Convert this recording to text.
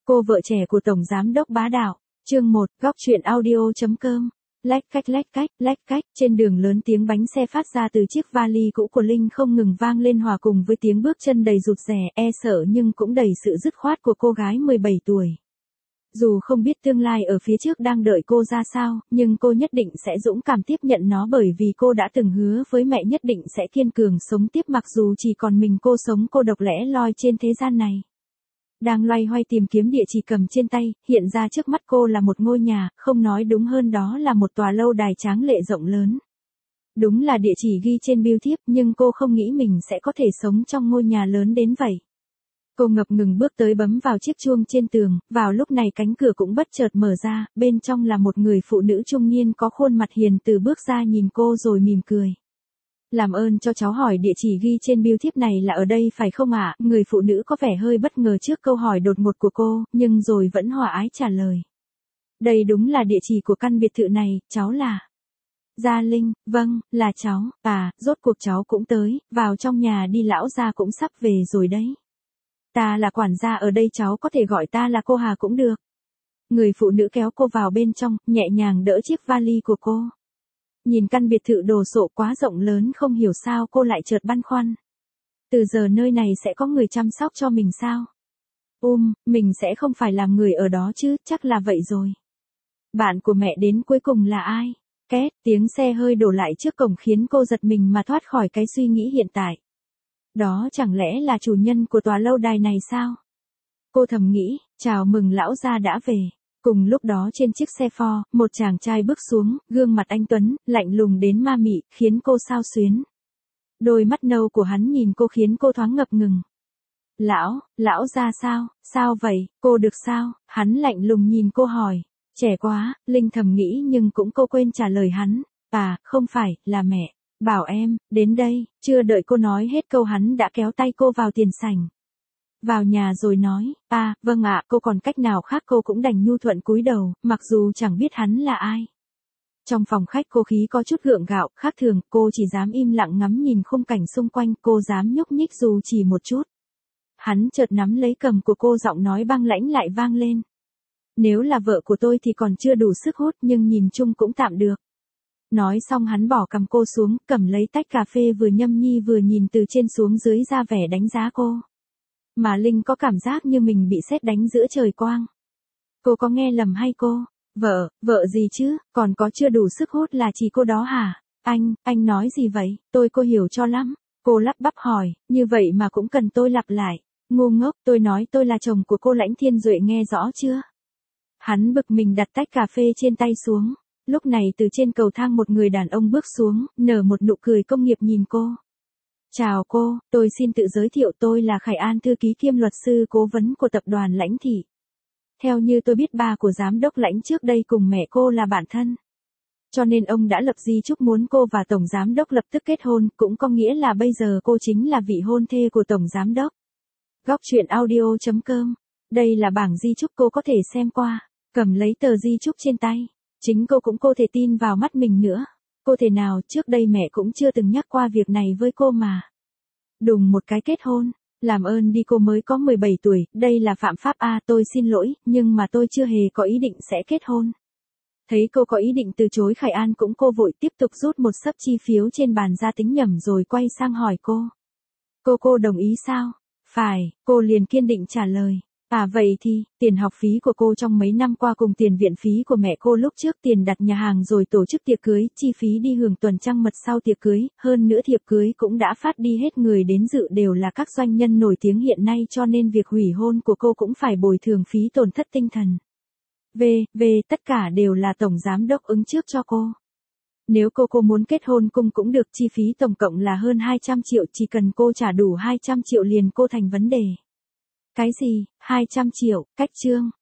Cô vợ trẻ của Tổng Giám đốc bá đạo. Chương 1, góc truyện audio.com. Lách cách, trên đường lớn tiếng bánh xe phát ra từ chiếc vali cũ của Linh không ngừng vang lên hòa cùng với tiếng bước chân đầy rụt rè, e sợ nhưng cũng đầy sự dứt khoát của cô gái 17 tuổi. Dù không biết tương lai ở phía trước đang đợi cô ra sao, nhưng cô nhất định sẽ dũng cảm tiếp nhận nó bởi vì cô đã từng hứa với mẹ nhất định sẽ kiên cường sống tiếp mặc dù chỉ còn mình cô sống cô độc lẻ loi trên thế gian này. Đang loay hoay tìm kiếm địa chỉ cầm trên tay, hiện ra trước mắt cô là một ngôi nhà, không nói đúng hơn đó là một tòa lâu đài tráng lệ rộng lớn. Đúng là địa chỉ ghi trên bưu thiếp nhưng cô không nghĩ mình sẽ có thể sống trong ngôi nhà lớn đến vậy. Cô ngập ngừng bước tới bấm vào chiếc chuông trên tường, vào lúc này cánh cửa cũng bất chợt mở ra, bên trong là một người phụ nữ trung niên có khuôn mặt hiền từ bước ra nhìn cô rồi mỉm cười. Làm ơn cho cháu hỏi địa chỉ ghi trên bưu thiếp này là ở đây phải không ạ? Người phụ nữ có vẻ hơi bất ngờ trước câu hỏi đột ngột của cô, nhưng rồi vẫn hòa ái trả lời. Đây đúng là địa chỉ của căn biệt thự này, cháu là Gia Linh, vâng, là cháu, rốt cuộc cháu cũng tới, vào trong nhà đi lão gia cũng sắp về rồi đấy. Ta là quản gia ở đây cháu có thể gọi ta là cô Hà cũng được. Người phụ nữ kéo cô vào bên trong, nhẹ nhàng đỡ chiếc vali của cô. Nhìn căn biệt thự đồ sộ quá rộng lớn không hiểu sao cô lại chợt băn khoăn. Từ giờ nơi này sẽ có người chăm sóc cho mình sao? Mình sẽ không phải làm người ở đó chứ, chắc là vậy rồi. Bạn của mẹ đến cuối cùng là ai? Két, tiếng xe hơi đổ lại trước cổng khiến cô giật mình mà thoát khỏi cái suy nghĩ hiện tại. Đó chẳng lẽ là chủ nhân của tòa lâu đài này sao? Cô thầm nghĩ, chào mừng lão gia đã về. Cùng lúc đó trên chiếc xe Ford, một chàng trai bước xuống, gương mặt anh tuấn, lạnh lùng đến ma mị, khiến cô xao xuyến. Đôi mắt nâu của hắn nhìn cô khiến cô thoáng ngập ngừng. Lão gia sao vậy, cô được sao? Hắn lạnh lùng nhìn cô hỏi. Trẻ quá, Linh thầm nghĩ nhưng cũng cô quên trả lời hắn. Không phải, là mẹ. Bảo em, đến đây, chưa đợi cô nói hết câu hắn đã kéo tay cô vào tiền sảnh. Vào nhà rồi nói, vâng ạ, cô còn cách nào khác cô cũng đành nhu thuận cúi đầu, mặc dù chẳng biết hắn là ai. Trong phòng khách cô khí có chút gượng gạo, khác thường, cô chỉ dám im lặng ngắm nhìn khung cảnh xung quanh, cô dám nhúc nhích dù chỉ một chút. Hắn chợt nắm lấy cầm của cô giọng nói băng lãnh lại vang lên. Nếu là vợ của tôi thì còn chưa đủ sức hút nhưng nhìn chung cũng tạm được. Nói xong hắn bỏ cầm cô xuống, cầm lấy tách cà phê vừa nhâm nhi vừa nhìn từ trên xuống dưới ra vẻ đánh giá cô. Mà Linh có cảm giác như mình bị sét đánh giữa trời quang. Cô có nghe lầm hay cô? Vợ gì chứ, còn có chưa đủ sức hút là chỉ cô đó hả? Anh nói gì vậy? Cô hiểu cho lắm. Cô lắp bắp hỏi, như vậy mà cũng cần tôi lặp lại. Ngu ngốc, tôi nói tôi là chồng của cô Lãnh Thiên Duệ nghe rõ chưa? Hắn bực mình đặt tách cà phê trên tay xuống. Lúc này từ trên cầu thang một người đàn ông bước xuống, nở một nụ cười công nghiệp nhìn cô. Chào cô, tôi xin tự giới thiệu tôi là Khải An thư ký kiêm luật sư cố vấn của tập đoàn Lãnh Thị. Theo như tôi biết ba của giám đốc Lãnh trước đây cùng mẹ cô là bạn thân. Cho nên ông đã lập di chúc muốn cô và tổng giám đốc lập tức kết hôn, cũng có nghĩa là bây giờ cô chính là vị hôn thê của tổng giám đốc. Góc truyện audio.com. Đây là bảng di chúc cô có thể xem qua, cầm lấy tờ di chúc trên tay. Chính cô cũng cô thể tin vào mắt mình nữa. Cô thể nào trước đây mẹ cũng chưa từng nhắc qua việc này với cô mà. Đùng một cái kết hôn. Làm ơn đi cô mới có 17 tuổi, đây là phạm pháp tôi xin lỗi, nhưng mà tôi chưa hề có ý định sẽ kết hôn. Thấy cô có ý định từ chối Khải An cũng cô vội tiếp tục rút một xấp chi phiếu trên bàn ra tính nhẩm rồi quay sang hỏi cô. Cô đồng ý sao? Phải, cô liền kiên định trả lời. Vậy thì, tiền học phí của cô trong mấy năm qua cùng tiền viện phí của mẹ cô lúc trước tiền đặt nhà hàng rồi tổ chức tiệc cưới, chi phí đi hưởng tuần trăng mật sau tiệc cưới, hơn nữa thiệp cưới cũng đã phát đi hết người đến dự đều là các doanh nhân nổi tiếng hiện nay cho nên việc hủy hôn của cô cũng phải bồi thường phí tổn thất tinh thần. Tất cả đều là tổng giám đốc ứng trước cho cô. Nếu cô muốn kết hôn cùng cũng được chi phí tổng cộng là hơn 200 triệu chỉ cần cô trả đủ 200 triệu liền cô thành vấn đề. Cái gì, 200 triệu, cách chương.